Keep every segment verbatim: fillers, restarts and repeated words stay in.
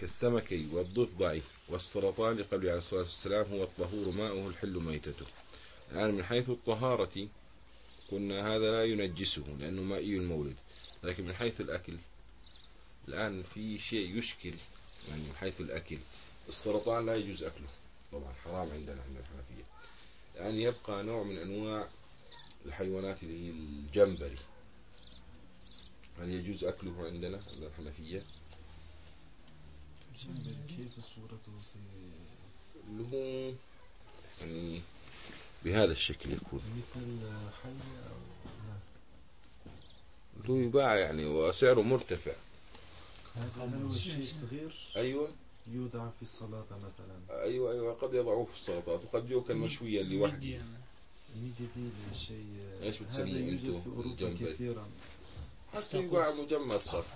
كالسمك والضفدع والسرطان لقوله عليه الصلاة والسلام هو الطهور ماؤه الحل ميتته. الآن من حيث الطهارة قلنا هذا لا ينجسه لأنه مائي المولد، لكن من حيث الأكل الآن في شيء يشكل. يعني من حيث الأكل السرطان لا يجوز أكله طبعا، حرام عندنا عند الحنفية. الآن يبقى نوع من أنواع الحيوانات اللي هي الجمبري، هل يجوز أكله عندنا عند الحنفية؟ كيف صورته اللي هو يعني بهذا الشكل يكون مثل حية أو اللي هو يباع يعني وسعره مرتفع. هذا هو الشيء صغير. أيوة يوضع في السلطة مثلا. أيوة أيوة قد يضعوه في السلطات وقد يوكل مشويا لوحده. ميديا دي الشيء ايش بتسموه انتو في أوروبا كثيرا. حتى يباع مجمد صار.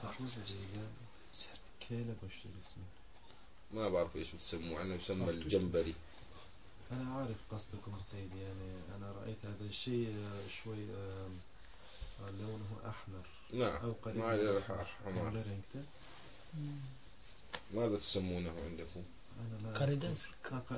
كيلة بشتري اسمه ما بعرف ايش بتسموه، عنه يسمى الجمبري. أنا عارف قصدكم سيدي، يعني أنا رأيت هذا الشيء شوي لونه أحمر. نعم أو قريب ما من أحمر. ماذا تسمونه عندكم؟ قردس.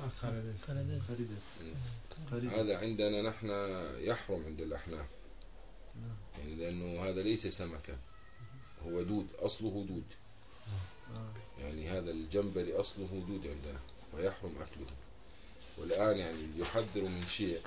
هذا عندنا نحن يحرم عند الأحناف، يعني لأنه هذا ليس سمكة، هو دود، أصله دود. يعني هذا الجمبري أصله دود عندنا ويحرم أكله. والآن يعني يحذر من شيء،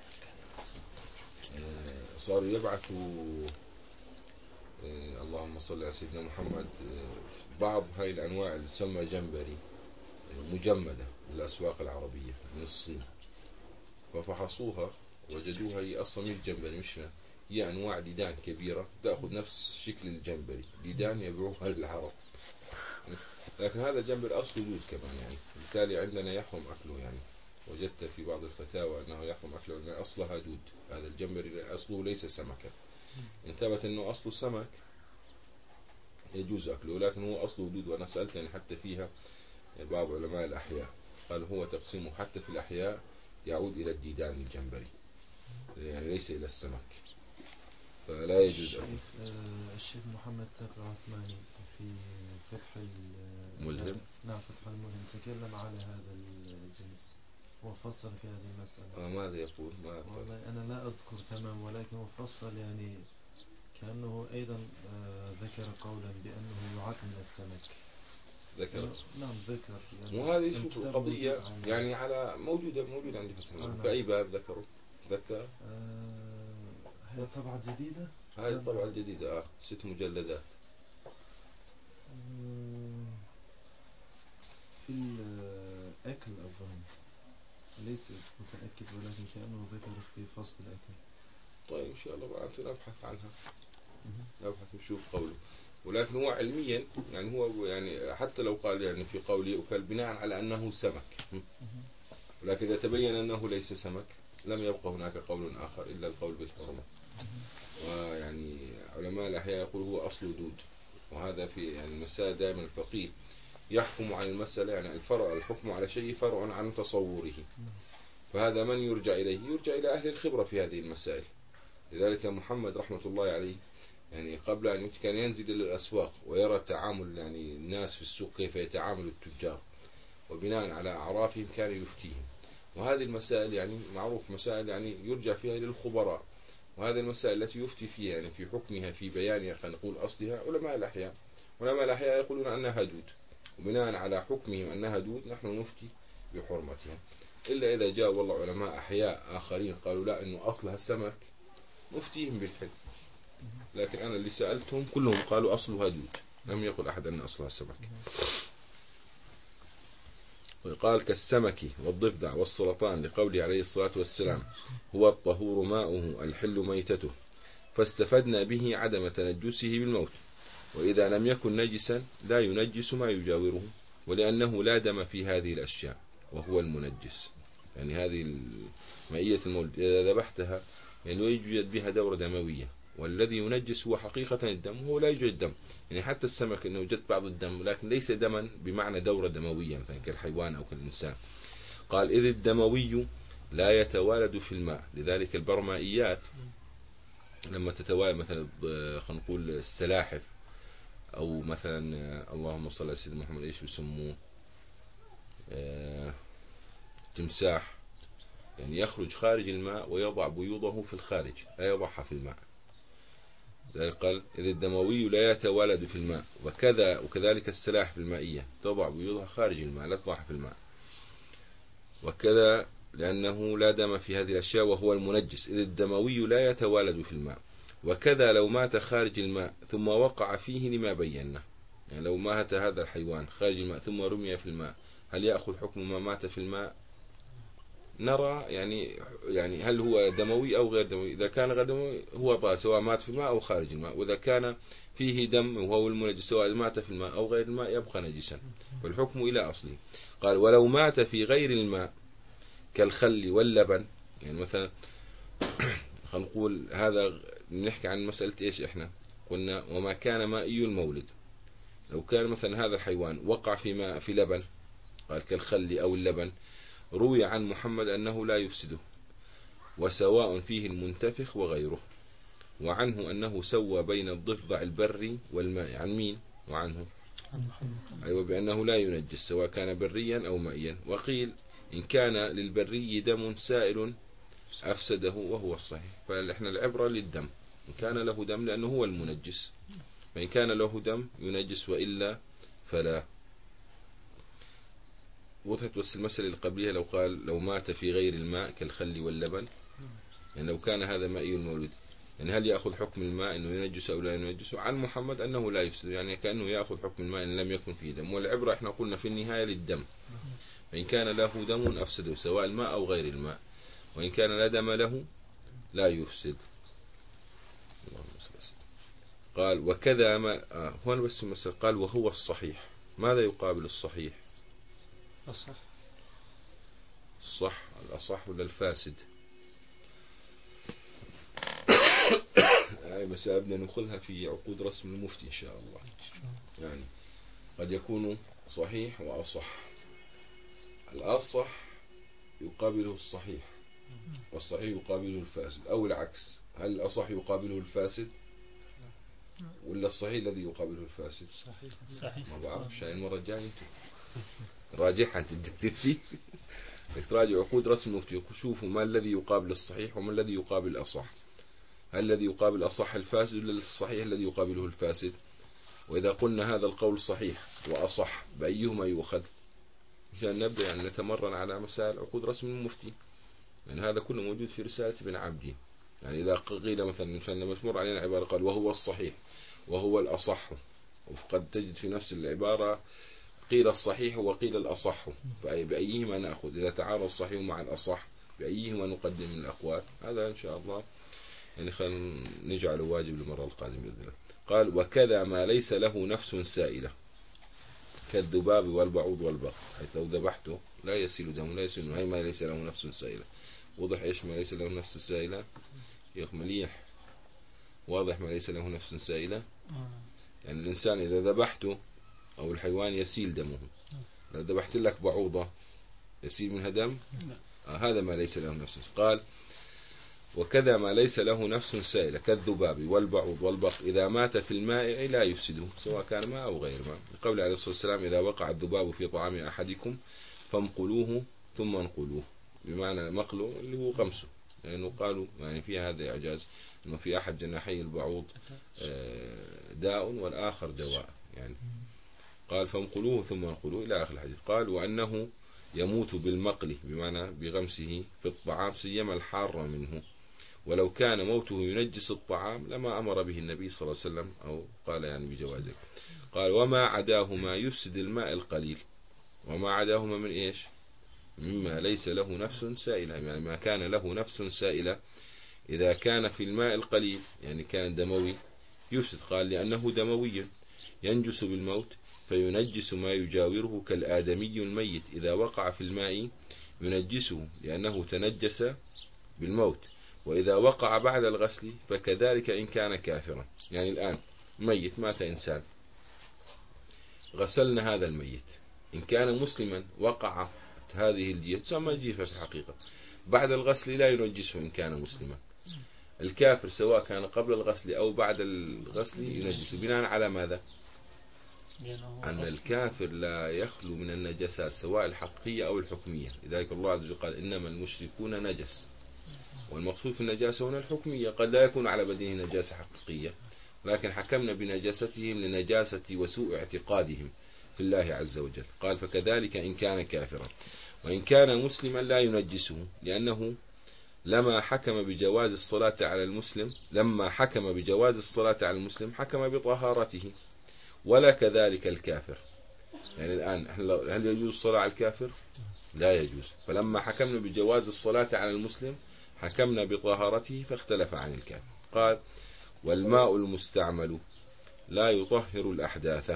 صاروا يبعثوا اللهم صل على سيدنا محمد بعض هاي الأنواع اللي تسمى جمبري مجمدة للأسواق العربية من الصين، ففحصوها وجدوها هي أصلا مش جمبري، مش هي أنواع ديدان كبيرة تأخذ نفس شكل الجمبري، ديدان يبيعوها للعرب. لكن هذا الجمبري أصله دود كمان، يعني بالتالي عندنا يحرم أكله. يعني وجدت في بعض الفتاوى أنه يحرم أكله لأن أصلها دود. هذا الجمبري أصله ليس سمكة، انتبت أنه أصله سمك يجوز أكله، لكن هو أصله دود. وأنا سألت يعني حتى فيها بعض علماء الأحياء قال هو تقسيمه حتى في الأحياء يعود إلى الديدان الجمبري، يعني ليس إلى السمك، فلا يجوز أكله. الشيخ محمد تقي عثماني في فتح الملهم، نعم فتح الملهم، تكلم على هذا الجنس وفصل في هذه المسألة. آه ماذا يقول؟ ما والله أنا لا أذكر تمام، ولكن وفصل يعني كأنه أيضا ذكر قولا بأنه يعد من السمك. ذكر نعم ذكر يعني. وهذه شوف القضية يعني على موجودة موجودة عندي فتح الملهم. في أي باب ذكروا؟ ذكر آه هي طبعة جديدة. هاي الطبعة الجديدة آه ست مجلدات. في الأكل أظن، ليس متأكد، ولكن كأنه ذكر في فصل الأكل. طيب إن شاء الله بعد نبحث عنها، نبحث نشوف قوله. ولكن هو علميا يعني هو يعني حتى لو قال يعني في قوله أكل بناء على أنه سمك، ولكن إذا تبين أنه ليس سمك لم يبقى هناك قول آخر إلا القول بالحرمة. ويعني علماء الأحياء يقول هو أصل دود، وهذا في يعني المسائل دائما الفقيه يحكم على المسألة، يعني الفرع الحكم على شيء فرع عن تصوره، فهذا من يرجع إليه؟ يرجع إلى أهل الخبرة في هذه المسائل. لذلك محمد رحمة الله عليه يعني قبل أن يموت كان ينزل إلى الأسواق ويرى تعامل يعني الناس في السوق كيف يتعامل التجار، وبناء على أعرافهم كان يفتيهم. وهذه المسائل يعني معروف مسائل يعني يرجع فيها إلى الخبراء، وهذه المسائل التي يفتي فيها يعني في حكمها في بيانها خلينا نقول أصلها علماء الأحياء. علماء الأحياء يقولون أنها دود، وبناء على حكمهم أنها دود نحن نفتي بحرمتها. إلا إذا جاء والله علماء أحياء آخرين قالوا لا إنه أصلها السمك نفتيهم بالحل. لكن أنا اللي سألتهم كلهم قالوا أصلها دود، لم يقل أحد أن أصلها السمك. وقال كالسمك والضفدع والسرطان لقوله عليه الصلاة والسلام هو الطهور ماؤه الحل ميتته، فاستفدنا به عدم تنجسه بالموت، وإذا لم يكن نجسا لا ينجس ما يجاوره، ولأنه لا دم في هذه الأشياء وهو المنجس. يعني هذه مائية المولد إذا ذبحتها يعني يوجد بها دورة دموية، والذي ينجس هو حقيقة الدم، وهو لا يوجد دم. يعني حتى السمك إنه يوجد بعض الدم لكن ليس دما بمعنى دورة دموية مثلا كالحيوان أو كالإنسان. قال إذ الدموي لا يتوالد في الماء، لذلك البرمائيات لما تتوالد مثلا خلينا نقول السلاحف أو مثلا آه، اللهم صل على سيدنا محمد، إيش بيسموه، آه، تمساح، يعني يخرج خارج الماء ويضع بيوضه في الخارج، لا يضعها في الماء. ذلك قال إذ الدموي لا يتولد في الماء، وكذا وكذلك السلاحف المائية تضع بيوضها خارج الماء لا تضعها في الماء، وكذا لأنه لا دم في هذه الأشياء وهو المنجس، إذ الدموي لا يتوالد في الماء. وكذا لو مات خارج الماء ثم وقع فيه لما بينا، يعني لو مات هذا الحيوان خارج الماء ثم رمي في الماء، هل يأخذ حكم ما مات في الماء؟ نرى يعني يعني هل هو دموي أو غير دموي. إذا كان غير دموي هو طاهر سواء مات في الماء أو خارج الماء، وإذا كان فيه دم وهو المنجس سواء مات في الماء أو غير الماء يبقى نجسا، والحكم إلى أصله. قال ولو مات في غير الماء كالخل واللبن، يعني مثلا خلينا نقول هذا نحكي عن مسألة إيش، إحنا قلنا وما كان مائي المولد، لو كان مثلا هذا الحيوان وقع في ماء في لبن، قال كالخل أو اللبن، روي عن محمد أنه لا يفسده، وسواء فيه المنتفخ وغيره، وعنه أنه سوى بين الضفدع البري والماء. عن مين؟ وعنه أيوة بأنه لا ينجس سواء كان بريا أو مائيا. وقيل إن كان للبري دم سائل أفسده وهو الصحيح، فإحنا العبرة للدم، إن كان له دم لأنه هو المنجس، فإن كان له دم ينجس وإلا فلا. وضحت بس المسألة اللي قبلها، لو قال لو مات في غير الماء كالخل واللبن، يعني لو كان هذا مائي المولد، يعني هل يأخذ حكم الماء أنه ينجس أو لا ينجس؟ عن محمد أنه لا يفسد، يعني كأنه يأخذ حكم الماء إن لم يكن فيه دم، والعبرة إحنا قلنا في النهاية للدم، فإن كان له دم أفسده سواء الماء أو غير الماء، وإن كان لا دم له لا يفسد. قال وكذا ما آه هون بس مثلا قال وهو الصحيح، ماذا يقابل الصحيح؟ الصح الصح الأصح ولا الفاسد؟ هاي مسألة بدنا نأخذها في عقود رسم المفتي إن شاء الله. يعني قد يكون صحيح وأصح، الأصح يقابله الصحيح والصحيح يقابله الفاسد، أو العكس، هل الأصح يقابله الفاسد ولا الصحيح الذي يقابله الفاسد؟ صحيح صحيح ما بعرف، شاي المرة الجاية انت راجعها، انت بدك تفتي، بدك تراجع عقود رسم المفتي شوفوا ما الذي يقابل الصحيح وما الذي يقابل الأصح، هل الذي يقابل الأصح الفاسد ولا الصحيح الذي يقابله الفاسد؟ وإذا قلنا هذا القول صحيح وأصح بأيهما يؤخذ؟ مشان نبدأ يعني نتمرن على مسائل عقود رسم المفتي، يعني هذا كله موجود في رسالة ابن عبدين. يعني إذا قيل مثلا مشان لما تمر علينا عبارة قال وهو الصحيح وهو الأصح، وقد تجد في نفس العبارة قيل الصحيح وقيل الأصح، بأيهما نأخذ؟ إذا تعارض الصحيح مع الأصح بأيهما نقدم من الأقوال؟ هذا إن شاء الله يعني خلينا نجعله واجب للمرة القادمة بإذن الله. قال وكذا ما ليس له نفس سائلة كالذباب والبعوض والبق، حيث لو ذبحته لا يسيل دم لا يسيل، هي ما ليس له نفس سائلة. وضح إيش ما ليس له نفس سائلة يا أخ مليح؟ واضح ما ليس له نفس سائلة، يعني الإنسان إذا ذبحته أو الحيوان يسيل دمه، لو ذبحت لك بعوضة يسيل منها دم؟ آه هذا ما ليس له نفس. قال وكذا ما ليس له نفس سائلة كالذباب والبعوض والبق إذا مات في الماء لا يفسده سواء كان ماء أو غير ماء، قول عليه الصلاة والسلام إذا وقع الذباب في طعام أحدكم فامقلوه ثم انقلوه، بمعنى مقله اللي هو غمسه، لأنه يعني قالوا يعني في هذا إعجاز أنه في أحد جناحي البعوض داء والآخر دواء، يعني قال فانقلوه ثم انقلوه إلى آخر الحديث. قال وأنه يموت بالمقل بمعنى بغمسه في الطعام سيما الحار منه، ولو كان موته ينجس الطعام لما أمر به النبي صلى الله عليه وسلم أو قال يعني بجوازه. قال وما عداهما يفسد الماء القليل، وما عداهما من إيش؟ مما ليس له نفس سائلة، يعني ما كان له نفس سائلة إذا كان في الماء القليل يعني كان دموي يفسد. قال لأنه دموي ينجس بالموت فينجس ما يجاوره كالآدمي الميت إذا وقع في الماء ينجسه لأنه تنجس بالموت، وإذا وقع بعد الغسل فكذلك إن كان كافرا. يعني الآن ميت مات إنسان غسلنا هذا الميت، إن كان مسلما وقع هذه الجيفة تسمى جيفة في الحقيقة، بعد الغسل لا ينجسه إن كان مسلما. الكافر سواء كان قبل الغسل أو بعد الغسل ينجسه بناء على ماذا؟ لأنه أن أصل. الكافر لا يخلو من النجاسات سواء الحقيقية أو الحكمية. لذلك الله عز وجل قال إنما المشركون نجس، والمقصود في النجاسة هنا الحكمية. قد لا يكون على بدنه نجاسة حقيقية، ولكن حكمنا بنجاستهم لنجاسة وسوء اعتقادهم في الله عز وجل. قال فكذلك إن كان كافرا، وإن كان مسلما لا ينجسه، لأنه لما حكم بجواز الصلاة على المسلم لما حكم بجواز الصلاة على المسلم حكم بطهارته، ولا كذلك الكافر. يعني الآن هل يجوز الصلاة على الكافر؟ لا يجوز. فلما حكمنا بجواز الصلاة على المسلم حكمنا بطهارته فاختلف عن الكافر. قال والماء المستعمل لا يطهر الأحداث.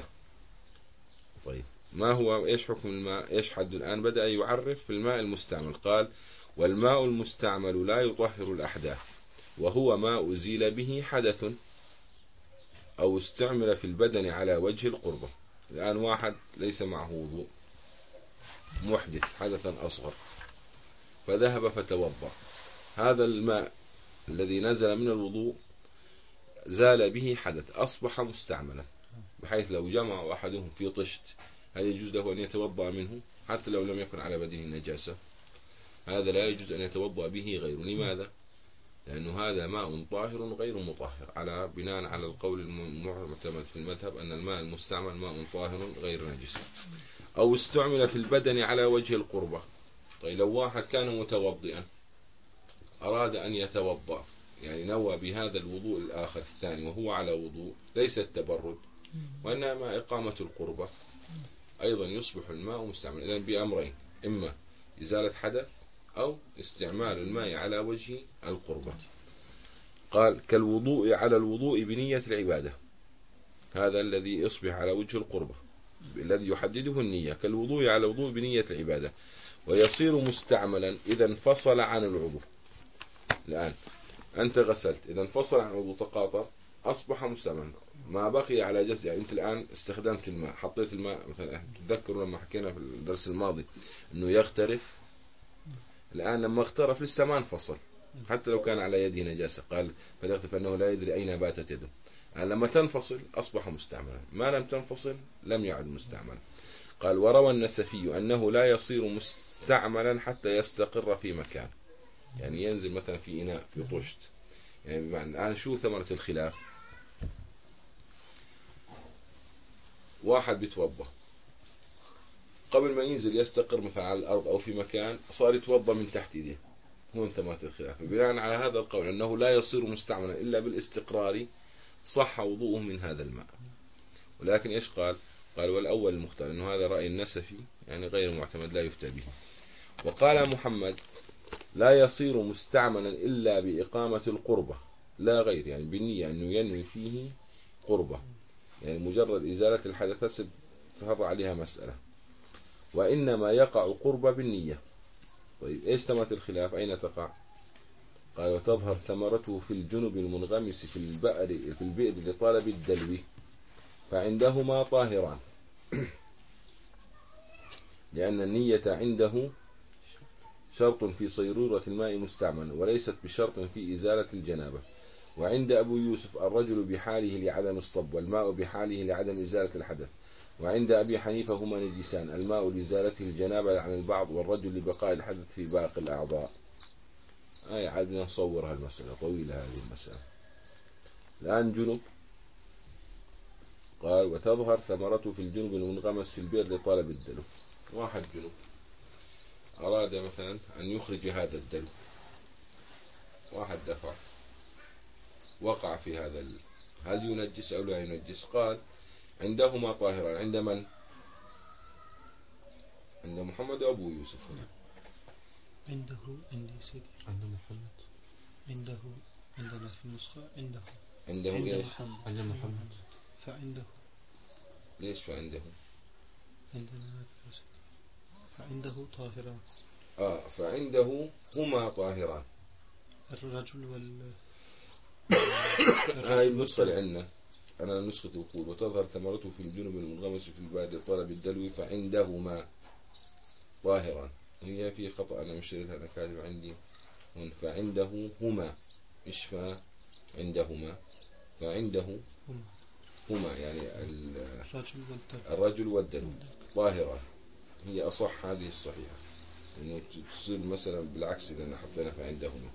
طيب ما هو إيش حكم الماء؟ إيش حد الآن بدأ يعرف في الماء المستعمل. قال والماء المستعمل لا يطهر الأحداث، وهو ما أزيل به حدث أو استعمل في البدن على وجه القربة. الآن واحد ليس معه وضوء، محدث حدثا أصغر، فذهب فتوضأ، هذا الماء الذي نزل من الوضوء زال به حدث، أصبح مستعملا، بحيث لو جمع أحدهم في طشت هل يجوز له أن يتوضأ منه حتى لو لم يكن على بدنه نجاسة؟ هذا لا يجوز أن يتوضأ به غيره. لماذا؟ لأنه هذا ماء طاهر غير مطهر، على بناء على القول المعتمد في المذهب أن الماء المستعمل ماء طاهر غير نجس. أو استعمل في البدن على وجه القربة. طيب لو واحد كان متوضئا أراد أن يتوضأ، يعني نوى بهذا الوضوء الآخر الثاني وهو على وضوء ليس التبرد وإنما إقامة القربة، أيضا يصبح الماء مستعمل. إذن بأمرين، إما إزالة حدث أو استعمال الماء على وجه القربة. قال كالوضوء على الوضوء بنية العبادة، هذا الذي يصبح على وجه القربة الذي يحدده النية، كالوضوء على الوضوء بنية العبادة، ويصير مستعملا إذا انفصل عن العضو. الآن أنت غسلت، إذا انفصل عن العضو تقاطر أصبح مستعملا، ما بقي على جزء. يعني أنت الآن استخدمت الماء، حطيت الماء مثلا، تذكروا لما حكينا في الدرس الماضي أنه يغترف، الآن لما اغترف لسه ما انفصل حتى لو كان على يده نجاسة. قال فليغترف أنه لا يدري أين باتت يده. يعني لما تنفصل أصبح مستعملا، ما لم تنفصل لم يعد مستعملا. قال وروى النسفي أنه لا يصير مستعملا حتى يستقر في مكان، يعني ينزل مثلا في إناء في طشت. يعني بمعنى الآن شو ثمرة الخلاف؟ واحد بيتوضأ قبل ما ينزل يستقر مثلا على الأرض أو في مكان، صار يتوضأ من تحت إيديه، هون ثمرة الخلاف. بناء على هذا القول أنه لا يصير مستعملا إلا بالاستقرار صح وضوءه من هذا الماء. ولكن إيش قال؟ قال والأول المختار، أنه هذا رأي النسفي يعني غير معتمد لا يفتى به. وقال محمد لا يصير مستعملا إلا بإقامة القربة لا غير، يعني بالنية أنه ينوي فيه قربة، يعني مجرد إزالة الحدث تفرع عليها مسألة، وإنما يقع قربة بالنية. طيب إيش ثمرة الخلاف؟ أين تقع؟ قال وتظهر ثمرته في الجنب المنغمس في البئر في البئر لطلب الدلو، فعندهما طاهران، لأن النية عنده شرط في صيرورة الماء مستعمل وليست بشرط في إزالة الجنابة. وعند أبو يوسف الرجل بحاله لعدم الصب، والماء بحاله لعدم إزالة الحدث. وعند أبي حنيفة هما نجسان، الماء لإزالته الجنابة عن البعض، والرجل لبقاء الحدث في باقي الأعضاء. أي عاد نصور هالمسألة طويلة هذه المسألة. الآن جنب، قال وتظهر ثمرته في الجنب المنغمس في البئر لطلب الدلو. واحد جنب أراد مثلا أن يخرج هذا الدلو، واحد دفع وقع في هذا ال... هل ينجس أو لا ينجس؟ قال عندهما طاهران. عند من؟ عند محمد وأبو يوسف. عنده عندي سيدي عند محمد، عنده عندنا في النسخة عنده عنده عند إيش؟ محمد. عند محمد. فعنده ليش فعنده؟ عندنا فعنده طاهران. آه فعنده هما طاهران. الرجل وال هاي النسخة اللي عندنا، أنا النسخة تقول وتظهر ثمرته في الجنب المنغمس في البئر لطلب الدلو فعندهما طاهران. هي في خطأ أنا مشتريتها، أنا كاتب عندي فعنده هما، مش فعندهما، فعنده هما يعني ال- الرجل والدلو. الرجل والدلو طاهران، هي أصح هذه الصحيحة، إنه تصير مثلا بالعكس إذا حطينا فعندهما.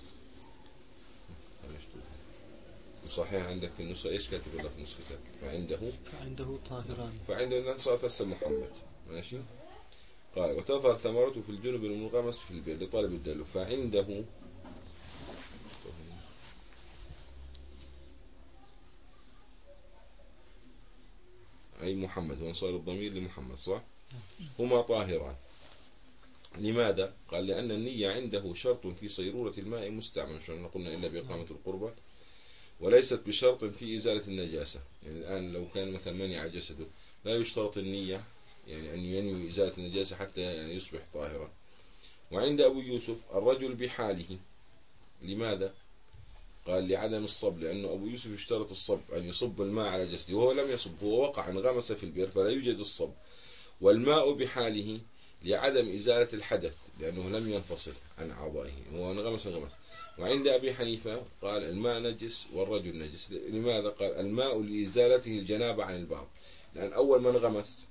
صحيح عندك في النسخة إيش كاتب الله في نسختك؟ فعنده فعنده طاهران. فعنده صارت هسه محمد ماشي. قال وتظهر ثمرته في الجنب المنغمس في البئر لطالب الدلو فعنده أي محمد، وانصار الضمير لمحمد صح؟ هما طاهران. لماذا؟ قال لأن النية عنده شرط في صيرورة الماء مستعمل، شو قلنا إلا بإقامة القربة، وليست بشرط في إزالة النجاسة. يعني الآن لو كان مثلا منع جسده لا يشترط النية، يعني أن ينوي إزالة النجاسة حتى يعني يصبح طاهرا. وعند أبو يوسف الرجل بحاله. لماذا؟ قال لعدم الصب، لأنه أبو يوسف يشترط الصب أن يصب الماء على جسده، وهو لم يصب، هو وقع انغمس في البئر فلا يوجد الصب. والماء بحاله لعدم إزالة الحدث، لأنه لم ينفصل عن أعضائه، هو انغمس انغمس. وعند أبي حنيفة قال الماء نجس والرجل نجس. لماذا؟ قال الماء لإزالته الجنابة عن البعض، لأن أول من انغمس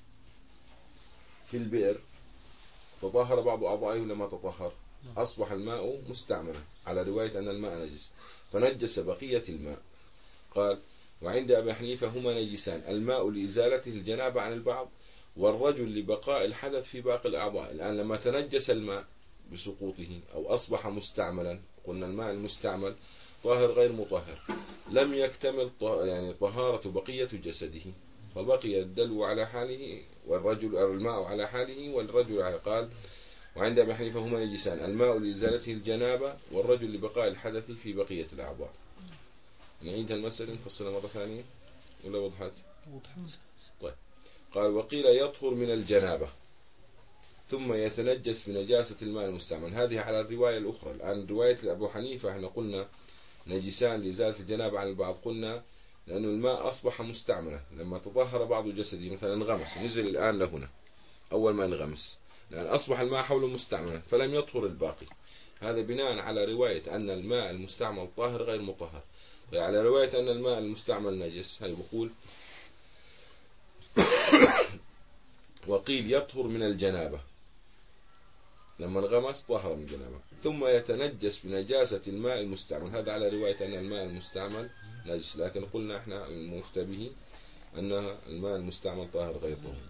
في البئر تطهر بعض أعضائه لما تطهر، أصبح الماء مستعملا على رواية أن الماء نجس فنجس بقية الماء. قال وعند أبي حنيفة هما نجسان، الماء لإزالته الجنابة عن البعض، والرجل لبقاء الحدث في باقي الأعضاء. الآن لما تنجس الماء بسقوطه أو أصبح مستعملا، قلنا الماء المستعمل طاهر غير مطهر، لم يكتمل يعني طهارة بقية جسده، فبقي الدلو على حاله والرجل الماء على حاله والرجل على. قال وعند أبي حنيفة هما نجسان، الماء لإزالته الجنابة والرجل لبقاء الحدث في بقية الأعضاء. نعيد المسألة نفصلها مرة ثانية ولا وضحت؟ طيب. قال وقيل يطهر من الجنابة ثم يتنجس بنجاسة الماء المستعمل، هذه على الرواية الأخرى. الآن رواية أبو حنيفة احنا قلنا نجسان لإزالة الجنابة عن البعض، قلنا لأن الماء أصبح مستعملا لما تطهر بعض جسده، مثلا انغمس نزل الآن لهنا أول ما انغمس، لأن أصبح الماء حوله مستعملا فلم يطهر الباقي. هذا بناء على رواية أن الماء المستعمل طاهر غير مطهر. على رواية أن الماء المستعمل نجس هي بقول وقيل يطهر من الجنابة، لما انغمس طهر من الجنابة ثم يتنجس بنجاسة الماء المستعمل، هذا على رواية أن الماء المستعمل نجس، لكن قلنا احنا المفتى به أن الماء المستعمل طاهر غير طهور.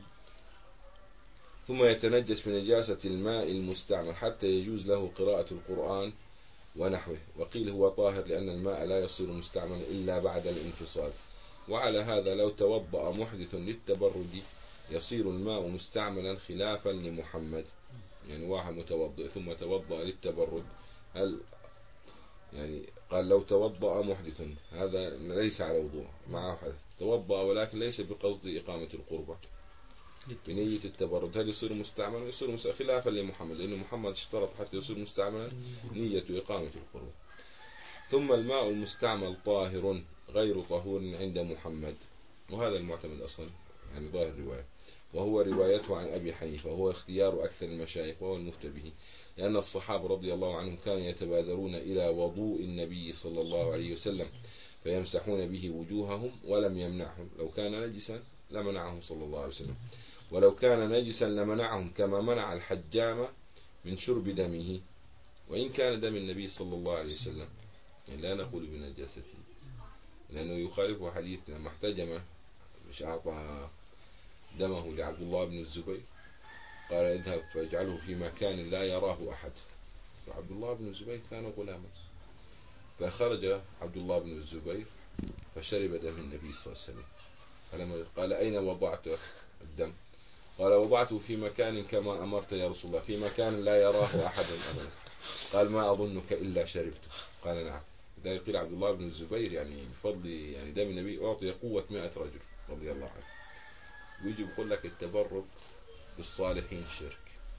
ثم يتنجس بنجاسة الماء المستعمل حتى يجوز له قراءة القرآن ونحوه. وقيل هو طاهر لأن الماء لا يصير مستعملا إلا بعد الانفصال. وعلى هذا لو توضأ محدث للتبرد يصير الماء مستعملا خلافا لمحمد. يعني واحد متوضئ ثم توضأ للتبرد، هل يعني قال لو توضأ محدث هذا ليس على وضوء معه حدث، توضأ ولكن ليس بقصد إقامة القربة بنية التبرد، هل يصير مستعملا؟ يصير مستعملا خلافا لمحمد، لأن محمد اشترط حتى يصير مستعملا نية إقامة القربة. ثم الماء المستعمل طاهر غير طهور عند محمد، وهذا المعتمد أصلا يعني ظاهر الرواية، وهو روايته عن أبي حنيفة، وهو اختيار أكثر المشايخ وهو المفتى به، لأن الصحابة رضي الله عنهم كانوا يتبادرون إلى وضوء النبي صلى الله عليه وسلم فيمسحون به وجوههم ولم يمنعهم، لو كان نجسا لمنعهم صلى الله عليه وسلم، ولو كان نجسا لمنعهم كما منع الحجام من شرب دمه وإن كان دم النبي صلى الله عليه وسلم، يعني لا نقول بنجاسته، لأنه يخالف حديث لما احتجم مش أعطى دمه لعبد الله بن الزبير قال اذهب فاجعله في مكان لا يراه أحد، فعبد الله بن الزبير كان غلاما، فخرج عبد الله بن الزبير فشرب دم النبي صلى الله عليه وسلم، فلما قال أين وضعت الدم؟ قال وضعته في مكان كما أمرت يا رسول الله، في مكان لا يراه أحد أبدا. قال ما أظنك إلا شربته، قال نعم. إذا يقول عبد الله بن الزبير يعني بفضل يعني دم النبي أعطي قوة مئة رجل رضي الله عنه. ويجي بيقول لك التبرك بالصالحين شرك.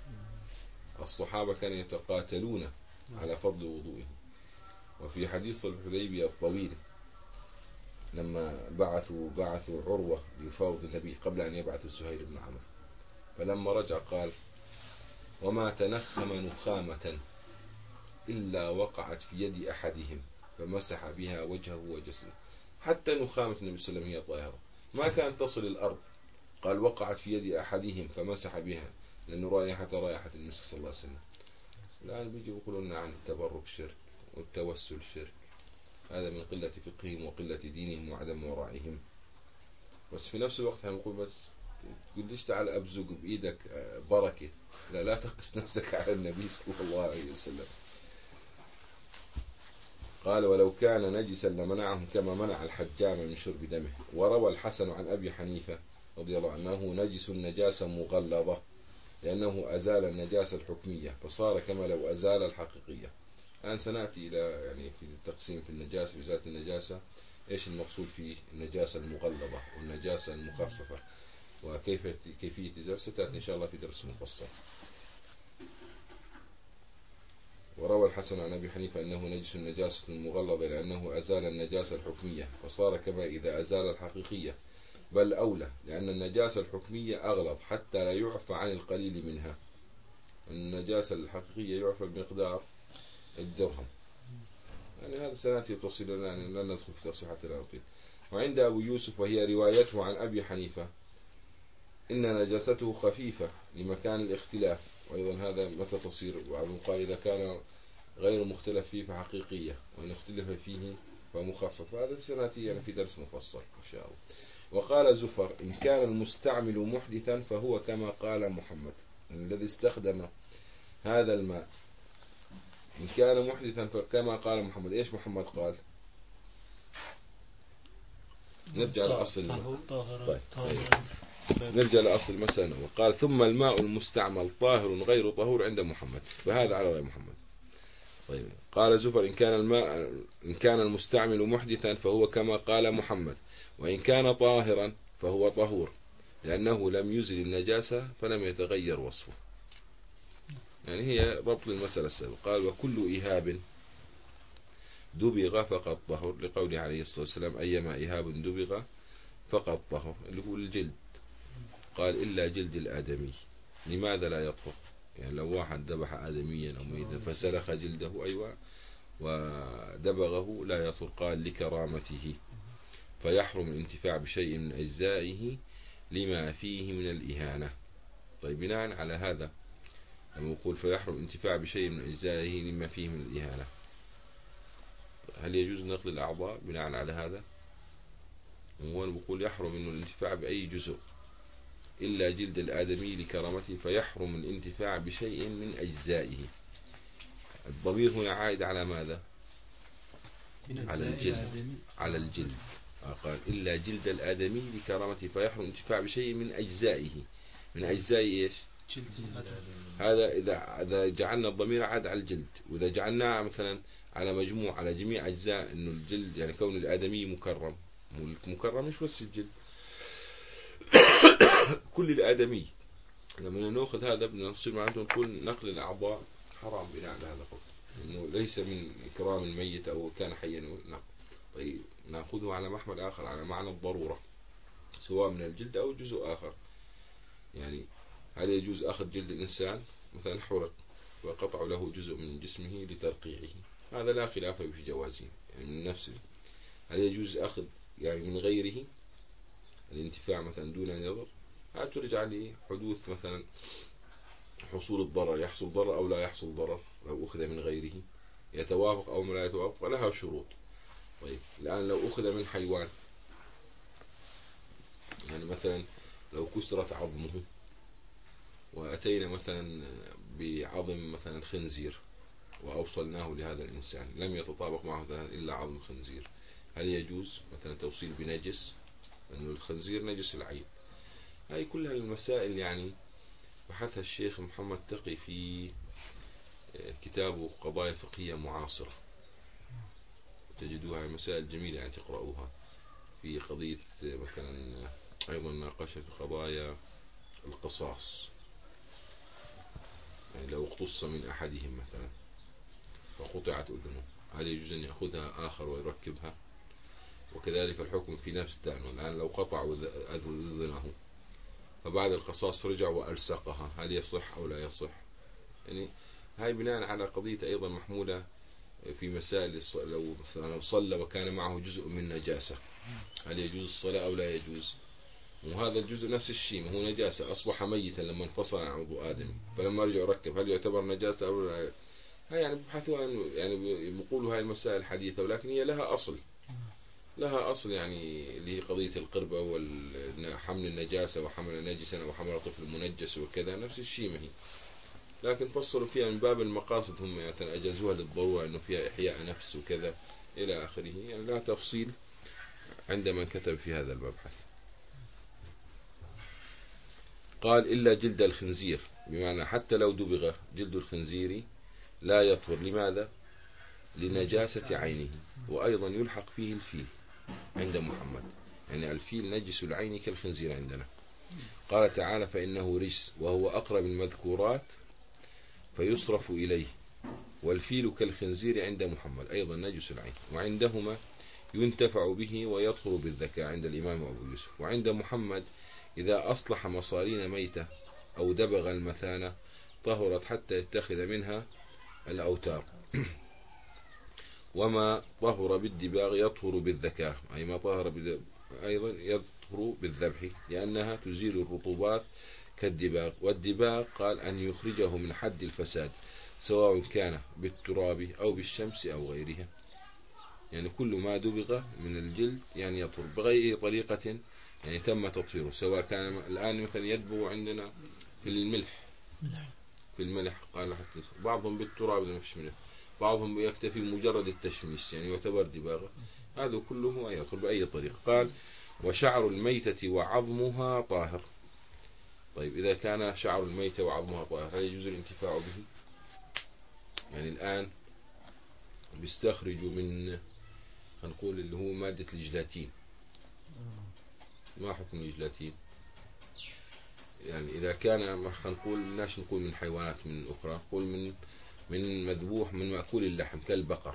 الصحابة كانوا يتقاتلون على فضل وضوئهم. وفي حديث الحديبية الطويل لما بعثوا بعثوا عروة ليفاوض النبي قبل أن يبعث زهير بن عمرو، فلما رجع قال وما تنخم نخامة إلا وقعت في يد أحدهم فمسح بها وجهه وجسده، حتى نخامة النبي صلى الله عليه وسلم هي طاهرة، ما كانت تصل الأرض. قال وقعت في يد أحدهم فمسح بها، لأنه رائحة رائحة المسك صلى الله عليه وسلم. الآن بيجي يقولون لنا عن التبرك شرك والتوسل شرك، هذا من قلة فقههم وقلة دينهم وعدم ورعهم. بس في نفس الوقت هنقول بس تقول ليش تعال أبزق بإيدك بركة، لا لا تقس نفسك على النبي صلى الله عليه وسلم. قال ولو كان نجسا لمنعهم كما منع الحجام من شرب دمه. وروى الحسن عن أبي حنيفة رضي الله عنه أنه نجس نجاسة مغلظة لأنه أزال النجاسة الحكمية فصار كما لو أزال الحقيقية. الآن سنأتي إلى يعني في التقسيم في النجاسة وإزالة النجاسة، إيش المقصود في النجاسة المغلظة والنجاسة المخففة وكيف كيفية إزالة، ستأتي إن شاء الله في درس مفصل. وروى الحسن عن أبي حنيفة أنه نجس النجاسة المغلظة لأنه أزال النجاسة الحكمية فصار كما إذا أزال الحقيقية، بل أولى لأن النجاسة الحكمية أغلظ حتى لا يعفى عن القليل منها. النجاسة الحقيقية يعفى بمقدار الدرهم. يعني هذا سنأتي تفصيلا، يعني لن ندخل في تفصيل حتى لا نطيل. وعند أبو يوسف وهي روايته عن أبي حنيفة إن نجاسته خفيفة لمكان الاختلاف، وأيضا هذا متى تصير، وعلى قال إذا كان غير مختلف فيه فحقيقية وإن اختلف فيه فمخفف. هذا سنأتي يعني في درس مفصل إن شاء الله. وقال زفر إن كان المستعمل محدثا فهو كما قال محمد الذي استخدم هذا الماء، إن كان محدثا فكما قال محمد. إيش محمد قال؟ نرجع لأصل طيب. طيب. نرجع لأصل المسألة. وقال ثم الماء المستعمل طاهر غير طهور عند محمد، فهذا على غير محمد. طيب. قال زفر إن كان الماء إن كان المستعمل محدثا فهو كما قال محمد، وإن كان طاهرا فهو طهور لأنه لم يزل النجاسة فلم يتغير وصفه. يعني هي ربط المسألة السابقة. قال وكل إهاب دبغ فقد طهر لقوله عليه الصلاة والسلام أيما إهاب دبغ فقد طهر، اللي هو الجلد. قال إلا جلد الآدمي. لماذا لا يطهر؟ يعني لو واحد ذبح آدميا أو ميتا فسلخ جلده أيوة ودبغه لا يطهر. قال لكرامته فيحرم الانتفاع بشيء من أجزائه لما فيه من الإهانة. طيب بناء على هذا لما يقول فيحرم الانتفاع بشيء من أجزائه لما فيه من الإهانة، هل يجوز نقل الأعضاء بناء على هذا؟ هو يقول يحرم إنه الانتفاع بأي جزء إلا جلد الآدمي لكرامته فيحرم الانتفاع بشيء من أجزائه. الضمير هنا عائد على ماذا؟ على الجلد. على الجلد. قال إلا جلد الآدمي لكرامته فيحرم الانتفاع بشيء من أجزائه. من أجزاء إيش؟ هذا إذا إذا جعلنا الضمير عاد على الجلد، وإذا جعلناه مثلا على مجموع على جميع أجزاء إنه الجلد يعني كون الآدمي مكرم، مكرم مش بس الجلد كل الآدمي. لما نأخذ هذا بنصير معناته نقول نقل الأعضاء حرام بناء على هذا الحكم، إنه ليس من إكرام الميت أو كان حيا نقل. طيب نأخذه على محمل آخر على معنى الضرورة سواء من الجلد أو جزء آخر. يعني هل يجوز أخذ جلد الإنسان مثلا حرق وقطع له جزء من جسمه لترقيعه، هذا لا خلاف في جوازه يعني من نفسه. هل يجوز أخذ يعني من غيره الانتفاع مثلا دون أن يضر، هذا ترجع لحدوث مثلا حصول الضرر، يحصل ضرر أو لا يحصل ضرر لو أخذ من غيره، يتوافق أو لا يتوافق، لها شروط. طيب الآن لو أخذ من حيوان يعني مثلا لو كسرت عظمه وأتينا مثلا بعظم مثلا خنزير وأوصلناه لهذا الإنسان لم يتطابق معه إلا عظم خنزير، هل يجوز مثلا توصيل بنجس؟ لأن الخنزير نجس العين. هاي كلها المسائل يعني بحثها الشيخ محمد تقي في كتابه قضايا فقهية معاصرة، تجدوها مسائل جميلة يعني تقرأوها في قضية مثلا. أيضا ناقشها في قضايا القصاص، يعني لو اقتص من أحدهم مثلا فقطعت أذنه هل يجوز أن يأخذها آخر ويركبها؟ وكذلك الحكم في نفس الدم. الآن لو قطعوا أذنه فبعد القصاص رجع وألصقها هل يصح أو لا يصح؟ يعني هاي بناء على قضية أيضا محمولة في مسائل الص- لو مثلا صلى وكان معه جزء من نجاسة، هل يجوز الصلاة أو لا يجوز؟ وهذا الجزء نفس الشيء، هو نجاسة أصبح ميتا لما انفصل عن عضو آدم، فلما رجع يركب هل يعتبر نجاسة أو لا؟ هاي يعني بحثوا عن يعني بيقولوا هاي المسائل حديثة، ولكن هي لها أصل، لها أصل يعني اللي هي قضية القربة وحمل النجاسة وحمل نجسا وحمل طفل منجس وكذا، نفس الشيء ما هي، لكن فصلوا فيها من باب المقاصد، هم يعني أجازوها للضرورة أنه فيها إحياء نفس وكذا إلى آخره، يعني لا تفصيل عند من كتب في هذا المبحث. قال إلا جلد الخنزير، بمعنى حتى لو دبغ جلد الخنزير لا يطهر، لماذا؟ لنجاسة عينه، وأيضا يلحق فيه الفيل عند محمد، يعني الفيل نجس العين كالخنزير عندنا. قال تعالى فإنه رجس وهو أقرب المذكورات فيصرف إليه، والفيل كالخنزير عند محمد أيضا نجس العين، وعندهما ينتفع به ويطهر بالذكاء عند الإمام أبو يوسف، وعند محمد إذا أصلح مصارين ميتة أو دبغ المثانة طهرت حتى يتخذ منها الأوتار. وما طهر بالدباغ يطهر بالذكاء، أي ما طهر أيضا يطهر بالذبح، لأنها تزيل الرطوبات كالدباغ. والدباغ قال أن يخرجه من حد الفساد سواء كان بالتراب أو بالشمس أو غيرها، يعني كل ما دبغ من الجلد يعني يطهر بغير طريقة يعني تم تطهيره، سواء كان الآن مثلا يدبغ عندنا في الملح، في الملح قال حتى بعضهم بالتراب ما فيش منه، بعضهم يكتفي مجرد التشميس يعني يعتبر دباغة، هذا كله يطهر بأي طريقة. قال وشعر الميتة وعظمها طاهر. طيب إذا كان شعر الميتة وعظمها طاهر هل يجوز الانتفاع به؟ يعني الآن بيستخرجوا من هنقول اللي هو مادة الجلاتين، ما حكم الجلاتين؟ يعني إذا كان ما نقول لاش نقول من حيوانات من أخرى، نقول من من مذبوح من مأكول اللحم كالبقر،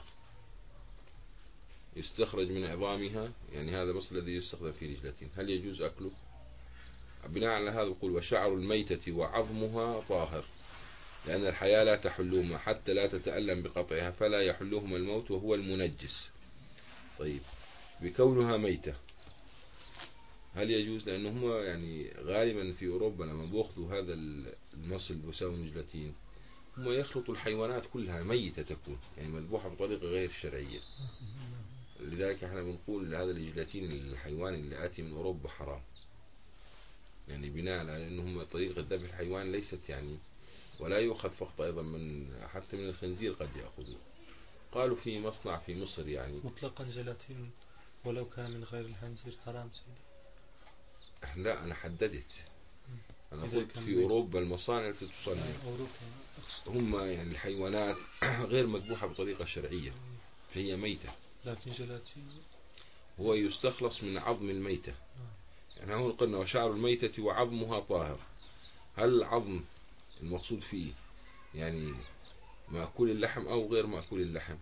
يستخرج من عظامها، يعني هذا بس الذي يستخدم فيه الجلاتين، هل يجوز أكله؟ بناء على هذا يقول وشعر الميتة وعظمها طاهر، لأن الحياة لا تحلهما حتى لا تتألم بقطعها فلا يحلهما الموت وهو المنجس. طيب بكونها ميتة هل يجوز؟ لأنه هم يعني غالبا في أوروبا لما بيأخذوا هذا المصل بيساوي جلاتين هم يخلطوا الحيوانات كلها ميتة تكون يعني مذبوحة بطريقة غير شرعية، لذلك احنا بنقول هذا الجلاتين الحيواني اللي آتي من أوروبا حرام، يعني بناء على أنهم طريقة ذبح الحيوان ليست يعني، ولا يؤخذ فقط أيضا من حتى من الخنزير قد يأخذوه. قالوا في مصنع في مصر يعني مطلقا جيلاتين ولو كان من غير الخنزير حرام سيدي. احنا لا أنا حددت، أنا إذا قلت كان في ميت. أوروبا المصانع التي تصنع أوروبا أقصد. هم يعني الحيوانات غير مذبوحة بطريقة شرعية فهي ميتة، لكن جيلاتين هو يستخلص من عظم الميتة، يعني هون قلنا وشعر الميتة وعظمها طاهر، هل العظم المقصود فيه يعني مأكول اللحم أو غير مأكول اللحم؟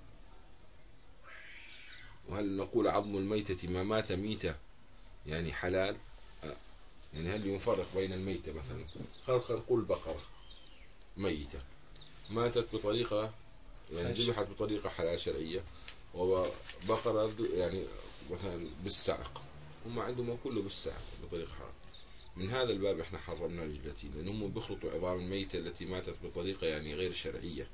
وهل نقول عظم الميتة ما مات ميتة يعني حلال؟ يعني هل يفرق بين الميتة مثلا خلق نقول بقرة ميتة ماتت بطريقة يعني ذبحت بطريقة حلال شرعية، وبقرة يعني مثلا بالسعق، هم عندهم كله بالسعق بطريقة حرام، من هذا الباب احنا حرمنا الجلاتين لأنهم بيخلطوا عظام الميتة التي ماتت بطريقة يعني غير شرعية،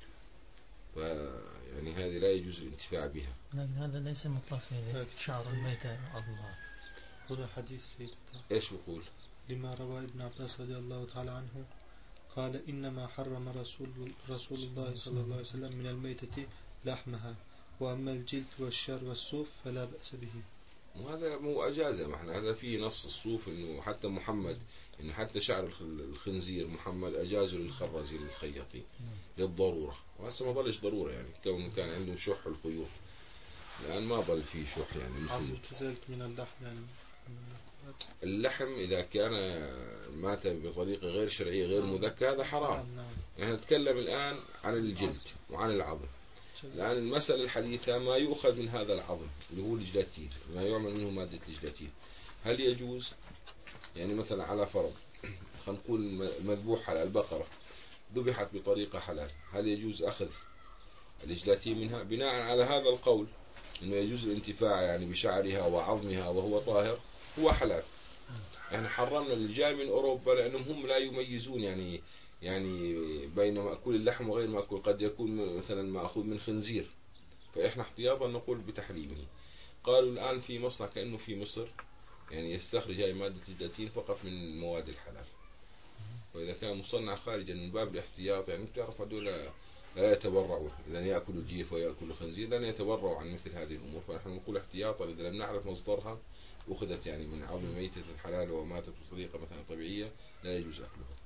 فيعني هذه لا يجوز الانتفاع بها. لكن هذا ليس مطلق سيدي، شعر الميتة عظمها. هنا حديث سيدي ايش بقول؟ لما روى ابن عباس رضي الله تعالى عنه قال إنما حرم رسول, رسول الله صلى الله عليه وسلم من الميتة لحمها، وأما الجلد والشعر والصوف فلا بأس به. وهذا مو أجازة، ما احنا هذا فيه نص الصوف إنه حتى محمد إن حتى شعر الخنزير محمد أجازه للخرازي للخياطين للضرورة، وهسه ما ظلش ضرورة يعني كون كان عندهم شح الخيوط، الآن ما ظل فيه شح يعني عظم كذلك من اللحم يعني اللحم إذا كان مات بطريقة غير شرعية غير مذكى هذا حرام، يعني نتكلم الآن عن الجلد وعن العظم. الآن المسألة الحديثة ما يؤخذ من هذا العظم اللي هو الجلاتين، ما يعمل منه مادة الجلاتين، هل يجوز يعني مثلا على فرض خلينا نقول مذبوح على البقرة ذبحت بطريقة حلال، هل يجوز أخذ الإجلاتي منها بناء على هذا القول إنه يجوز الانتفاع يعني بشعرها وعظمها وهو طاهر هو حلال. يعني حرمنا الجاي من أوروبا لأنهم هم لا يميزون يعني يعني بين مأكول اللحم وغير مأكول، قد يكون مثلا مأخوذ من خنزير، فإحنا احتياطا نقول بتحريمه. قالوا الآن في مصنع كأنه في مصر يعني يستخرج هاي مادة الجلاتين فقط من المواد الحلال، وإذا كان مصنع خارجا من باب الاحتياط يعني بتعرف هذول لا يتبرعوا، إذا يأكلوا جيف ويأكلوا خنزير لن يتبرعوا عن مثل هذه الأمور، فنحن نقول احتياطا إذا لم نعرف مصدرها أخذت يعني من عظم ميتة الحلال وماتت بطريقة مثلا طبيعية لا يجوز أكلها.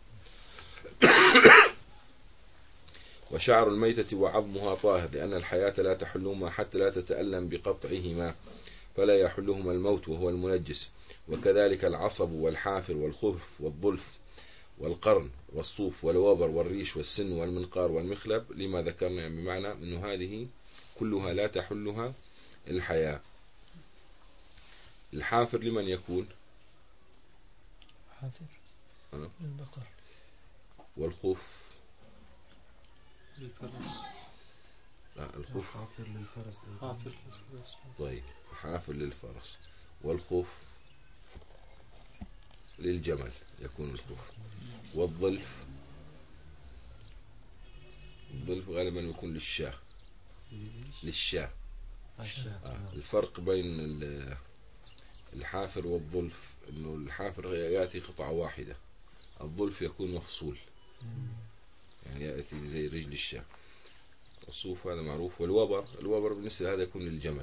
وشعر الميتة وعظمها طاهر لأن الحياة لا تحلهما حتى لا تتألم بقطعهما فلا يحلهما الموت وهو المنجس، وكذلك العصب والحافر والخف والظلف والقرن والصوف والوبر والريش والسن والمنقار والمخلب لما ذكرنا، يعني بمعنى أنه هذه كلها لا تحلها الحياة. الحافر لمن يكون؟ حافر البقر. والخف للفرس. لا الخف حافر للفرس. حافر للفرس. طيب حافر للفرس. والخف للجمل يكون الخف. والظلف الظلف غالبا يكون للشاة للشاة. آه. الفرق بين الحافر والظلف انه الحافر يأتي قطعة واحدة، الظلف يكون مفصول يعني يأتي زي رجل الشاة. الصوف هذا معروف. والوبر الوبر بالنسبة هذا يكون للجمل.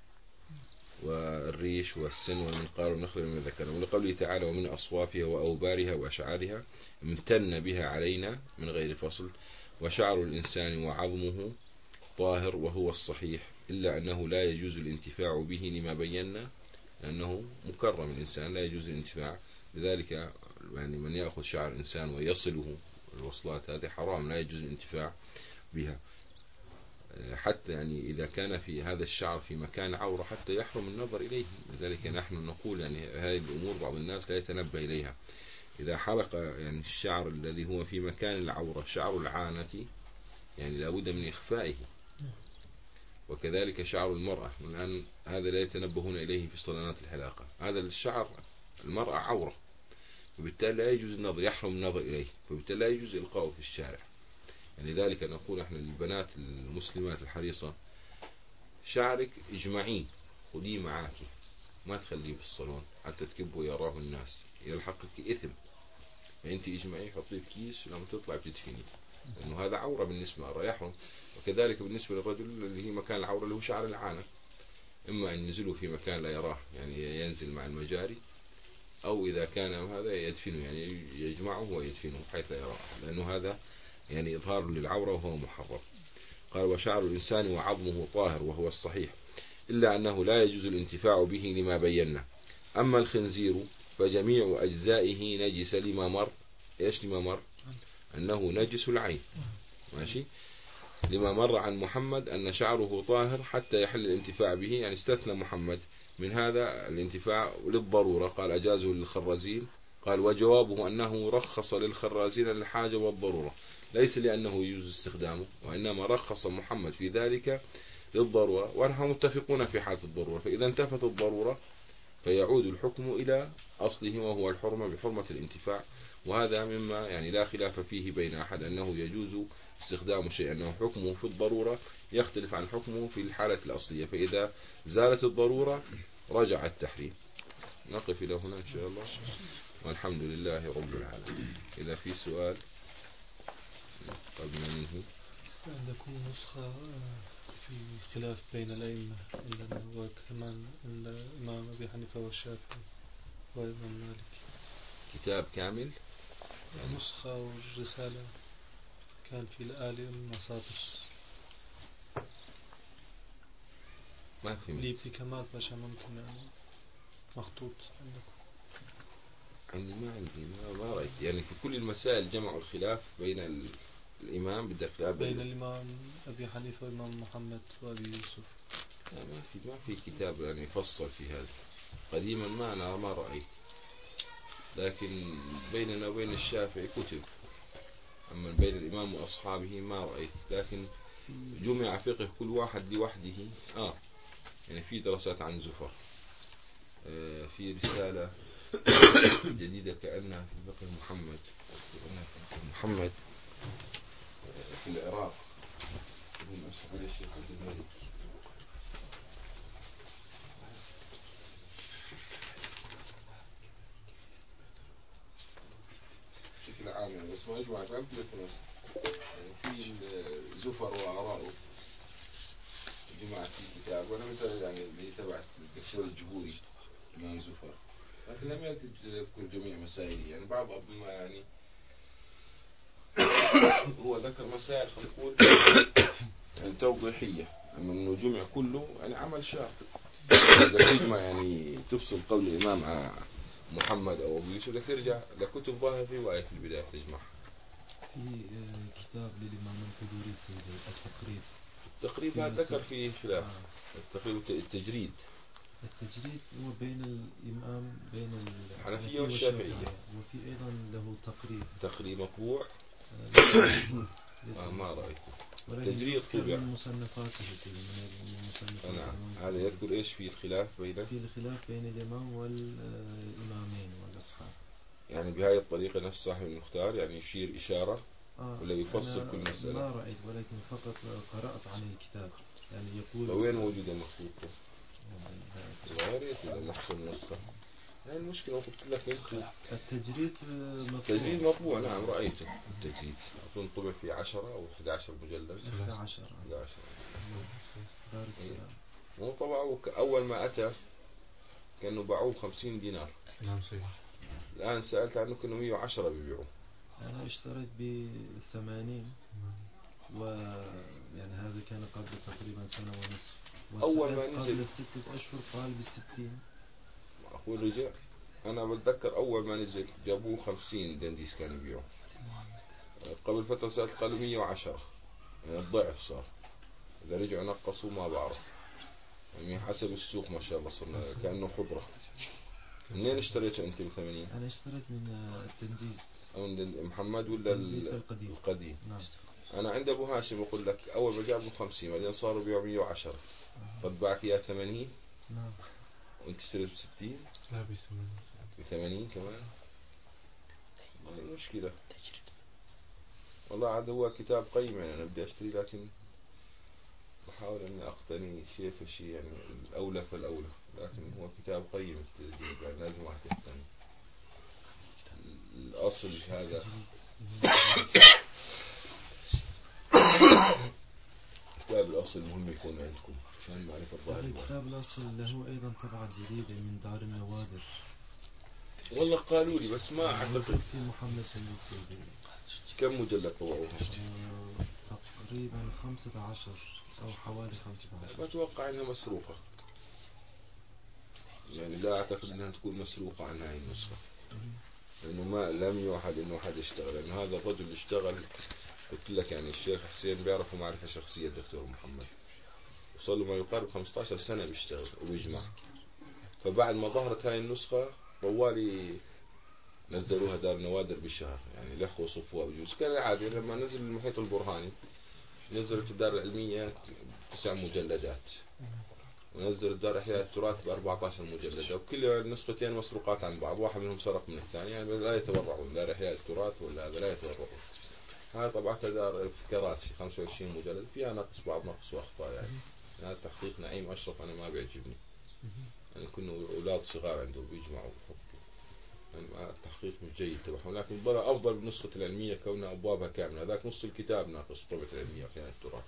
والريش والسن والمنقار والنخل من ذكر، ولقوله تعالى ومن أصوافها وأوبارها وأشعارها امتن بها علينا من غير فصل. وشعر الإنسان وعظمه طاهر وهو الصحيح إلا أنه لا يجوز الانتفاع به لما بينا، لأنه مكرم الإنسان لا يجوز الانتفاع بذلك. يعني من يأخذ شعر الإنسان ويصله الوصلات هذه حرام لا يجوز الانتفاع بها، حتى يعني إذا كان في هذا الشعر في مكان عورة حتى يحرم النظر إليه. لذلك نحن نقول يعني هذه الأمور بعض الناس لا يتنبه إليها. إذا حلق يعني الشعر الذي هو في مكان العورة شعر العانة يعني لابد من إخفائه، وكذلك شعر المرأة الآن هذا لا يتنبهون إليه في صالونات الحلاقة. هذا الشعر المرأة عورة وبالتالي لا يجوز النظر، يحرم النظر إليه، فبالتالي لا يجوز إلقاؤه في الشارع. يعني ذلك نقول احنا للبنات المسلمات الحريصة شعرك اجمعيه خذيه معاك ما تخليه في الصالون حتى تكبه يراه الناس يلحقك إثم، فأنت اجمعيه حطيه في كيس لما تطلع بتدفنيه، لأنه هذا عورة بالنسبة للرجل يحرم. وكذلك بالنسبة للرجل اللي هي مكان العورة اللي هو شعر العانة، إما أن ينزله في مكان لا يراه يعني ينزل مع المجاري، أو إذا كان هذا يدفنه يعني يجمعه ويدفنه حيث لا يراه، لأنه هذا يعني إظهار للعورة وهو محرم. قال وشعر الإنسان وعظمه طاهر وهو الصحيح إلا أنه لا يجوز الانتفاع به لما بينا. أما الخنزير فجميع أجزائه نجس لما مر. إيش لما مر؟ أنه نجس العين، ماشي. لما مر عن محمد أن شعره طاهر حتى يحل الانتفاع به، يعني استثنى محمد من هذا الانتفاع للضرورة، قال أجازه للخرازين. قال وجوابه أنه رخص للخرازين للحاجة والضرورة، ليس لأنه يجوز استخدامه، وإنما رخص محمد في ذلك للضرورة، ونحن متفقون في حالة الضرورة، فإذا انتفت الضرورة فيعود الحكم إلى أصله وهو الحرمة بحرمة الانتفاع. وهذا مما يعني لا خلاف فيه بين أحد أنه يجوز استخدام شيء، أنه حكمه في الضرورة يختلف عن حكمه في الحالة الأصلية، فإذا زالت الضرورة رجع التحريم. نقف إلى هنا إن شاء الله، والحمد لله رب العالمين. إذا في سؤال قبل ما ننهي. عندكم نسخة في خلاف بين الأئمة وكمان الإمام أبي حنيفة والشافعي والإمام مالك، كتاب كامل نسخة والرسالة كان في الآل المصادر ما في لي في كمال باشا ممكن يعني مخطوط عندكم؟ عندي ما عندي ما, ما رأيت يعني في كل المسائل جمعوا الخلاف بين الإمام بدأ خلاف بين الإمام أبي حنيفة والإمام محمد وأبي يوسف. لا ما في ما في كتاب يعني يفصل في هذا قديما، ما أنا ما رأيت، لكن بيننا وبين الشافعي كتب، أما بين الإمام وأصحابه ما رأيت. لكن في جمع فقه كل واحد لوحده. آه يعني في دراسات عن زفر، آه في رسالة جديدة كأنها في فقه محمد، كأنها في فقه محمد آه في العراق، من أصحاب الشيخ عبد الملك. بشكل عام يعني، بس ما يجمع في أمثلة يعني في زفر وآراءه جمعت في كتاب، وأنا مثلا يعني اللي تبعت الدكتور الجبوري من زفر، لكن لم يذكر جميع مسائل يعني. بعض ما يعني هو ذكر مسائل خلينا نقول يعني توضيحية، أما إنه جمع كله يعني عمل شاق. إذا تجمع يعني تفصل قول الإمام محمد أو أبو يوسف، بدك ترجع لكتب ظاهر رواية في البداية تجمعها. في كتاب للإمام القدوريسي التقريب. التقريب هذا ذكر فيه خلاف. آه. التقريب التجريد التجريد هو بين الإمام بين الحنفية والشافعية، وفي أيضا له تقريب. تقريب مطبوع. آه ما رأيته. تجريد طبع من مصنفاته من مصنفاته. نعم. هذا يذكر إيش في الخلاف بينه؟ في الخلاف بين الإمام والإمامين والأصحاب. يعني بهذه الطريقة نفس صاحب المختار يعني يشير إشارة آه ولا يفصل كل مسألة؟ ما رأيت، ولكن فقط قرأت عن الكتاب يعني يقول. وين موجودة مخطوطة؟ غارية ولا محسن نسخة؟ هاي المشكلة قلت لك يمكن التجريد مطبوع. التجريد مطبوع نعم رأيته. التجريد أظن طبع في عشرة أو أحد عشر مجلد. أحد عشر. أحد عشر. دار السلام. مو طبعه أول ما أتى كانوا باعوه خمسين دينار. نعم صحيح. الآن سألت عنه كانوا مية وعشرة بيبيعوه. أنا اشتريت بثمانين و يعني هذا كان قبل تقريبا سنة ونصف. أول ما نزل قبل ستة أشهر قال بالستين. أقول رجع أنا بتذكر أول ما نزل جابوه خمسين دنديس كان يبيعوه. قبل فترة سألت قالوا مية وعشرة، يعني الضعف صار. إذا رجعوا نقصوا ما بعرف يعني حسب السوق ما شاء الله صرنا كأنه خضرة. منين اشتريته أنت بثمانين؟ أنا اشتريت من التنديس. من محمد ولا القديم؟ القديم. نعم. أنا عند أبو هاشم أقول لك أول ما جابوا خمسين بعدين صاروا بيعوا مية وعشرة. طبعك يا ثمانين. نعم. وأنت اشتريت بستين؟ لا بثمانين. بثمانين كمان. ما هي مشكلة. والله عاد هو كتاب قيم يعني أنا بدي أشتري، لكن بحاول أني أقتني شيء فشيء يعني الأولى فالأولى، لكن هو كتاب قيم التجريد يعني لازم واحد يقتني. الأصل هذا كتاب الأصل مهم يكون عندكم عشان معرفة الظاهر. كتاب الأصل له أيضا طبعة جديدة من دار النوادر. والله قالوا لي بس ما أعتقد. في محمد سيد. كم مجلد طبعوها؟ تقريبا خمسة عشر أو حوالي خمسة عشر. أتوقع أنها مسروقة يعني، لا أعتقد أنها تكون مسروقة عن هاي النسخة، لأنه ما لم يوحد أنه حد يشتغل، لأنه هذا الرجل اشتغل قلت لك يعني الشيخ حسين بيعرفه معرفة شخصية الدكتور محمد، وصل له ما يقارب خمسة عشر سنة بيشتغل وبيجمع. فبعد ما ظهرت هاي النسخة طوالي نزلوها دار نوادر بالشهر يعني لحقوا صفوها بجوز. كان عادي لما نزل المحيط البرهاني نزلت الدار العلمية تسع مجلدات، ونزل الدار إحياء التراث بأربعة عشر مجلد، وكل النسختين مسروقات عن بعض، واحد منهم سرق من الثاني يعني لا يتبرعون، دار إحياء التراث ولا هذا لا يتبرعون. هذا طبعتها دار افكارات في خمسة وعشرين مجلد فيها نقص بعض نقص وأخطاء يعني. هذا تحقيق نعيم أشرف أنا ما بيعجبني يعني، كنا أولاد صغار عنده بيجمعوا بحطوا يعني التحقيق مش جيد تبعهم، لكن برا أفضل بالنسخة العلمية كونها أبوابها كاملة. هذاك نص الكتاب ناقص طبعة العلمية في التراث.